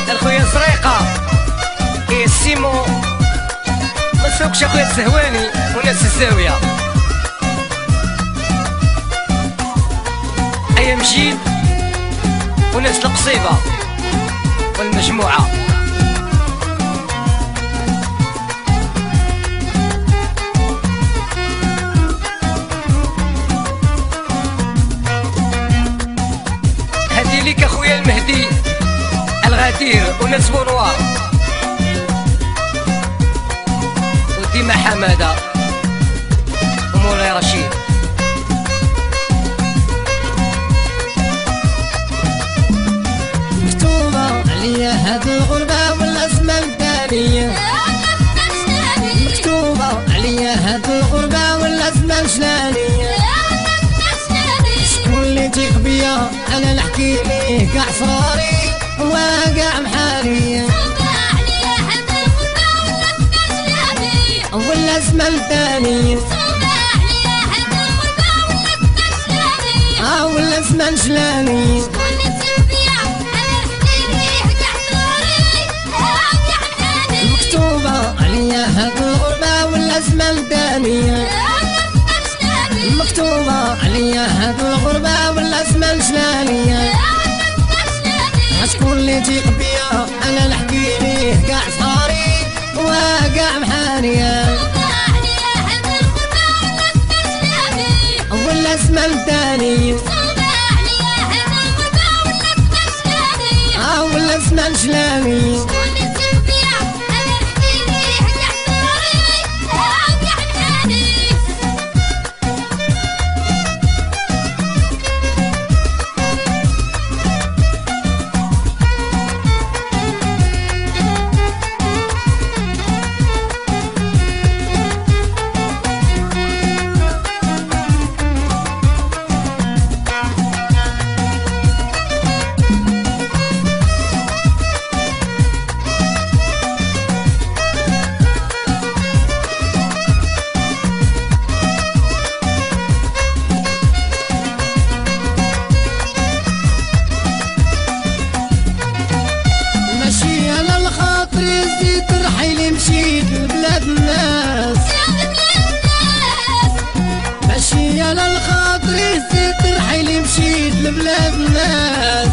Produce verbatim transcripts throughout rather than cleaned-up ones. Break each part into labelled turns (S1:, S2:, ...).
S1: الخويا زريقة إيه سيمو ما تسوقش اخويا الزهواني وناس الزاوية أيا مجيد وناس القصيبة والمجموعة. هادي ليك اخويا المهدي الغدير وناس بونوار وديما حمادة ومولاي رشيد.
S2: مكتوبة عليا هاد الغربة والأزمة الثانية، مكتوبة عليا هاد الغربة والأزمة الجلالية. شكون اللي تيق بيا أنا نحكي ليه كاع صراري وكاع محالي، والأزمة الثانية اه والأزمة الجلالية. مكتوبة عليا هاد الغربة والأزمة الثانية، مكتوبة عليا هاد الغربة والأزمة الجلالية. شكون اللي تيق بيا أنا نحكي ليه كاع صاري وكاع محانية، والأزمة الثانية اه والأزمة الجلالية. مشيت لبلاد الناس ماشي على الخاطر زيت رحيلي مشيت لبلاد الناس.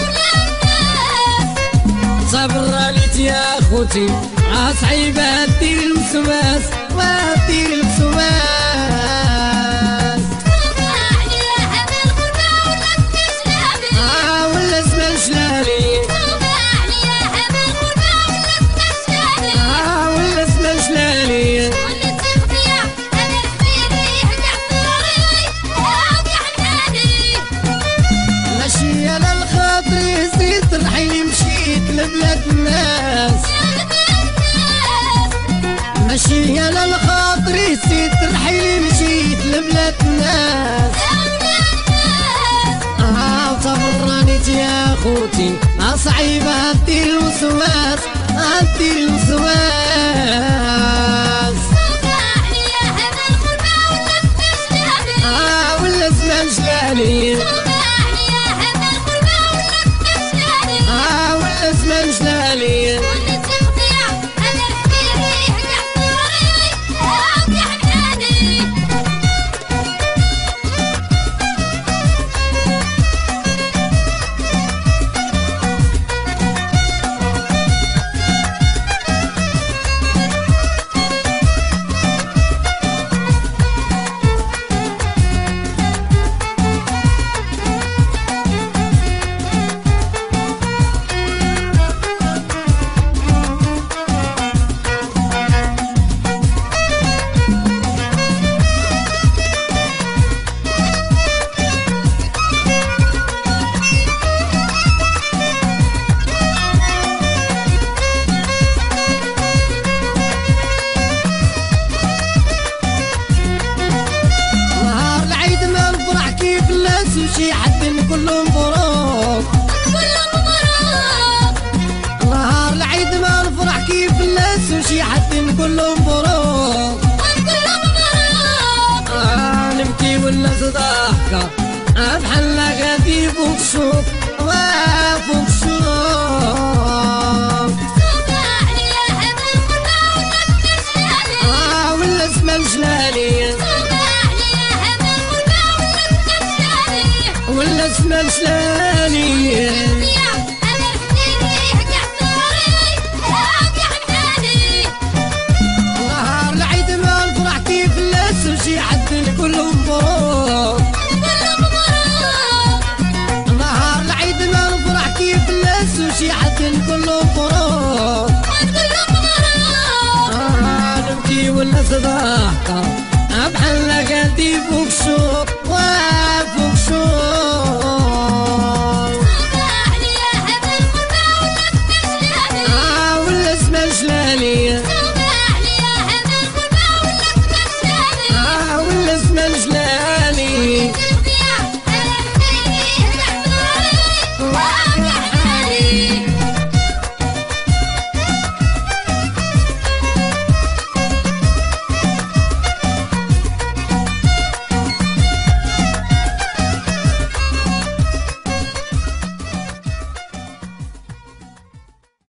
S2: صبر رانيت يا خوتي اه صعيبة دير الوسواس ودير الوسواس. اه والأزمة الجلالية لبلاد الناس ماشي على الخاطر زيد رحيلي مشيت لبلاد الناس. اه صبر رانيت يا خوتي اه صعيبة دير الوسواس اه دير الوسواس. اه والأزمة الجلالية الأزمة الجلالية. شي حد كلهم مبروك
S3: كلهم مبروك
S2: نهار العيد ما نفرح كيف الناس وشي حد كلهم مبروك
S3: كلهم مبروك.
S2: آه نبكي والناس ضحكة بحال غادي فوق السوق فوق السوق. ولا اسمه سلاني
S3: انا الحنيني قعداري قعداني
S2: نهار العيد ما الفرح كيف الناس وشي حد كلهم مبروك
S3: كلهم مبروك
S2: نهار العيد ما الفرح كيف الناس وشي حد كلهم مبروك
S3: كلهم مبروك
S2: آه نبكي ولا صداقة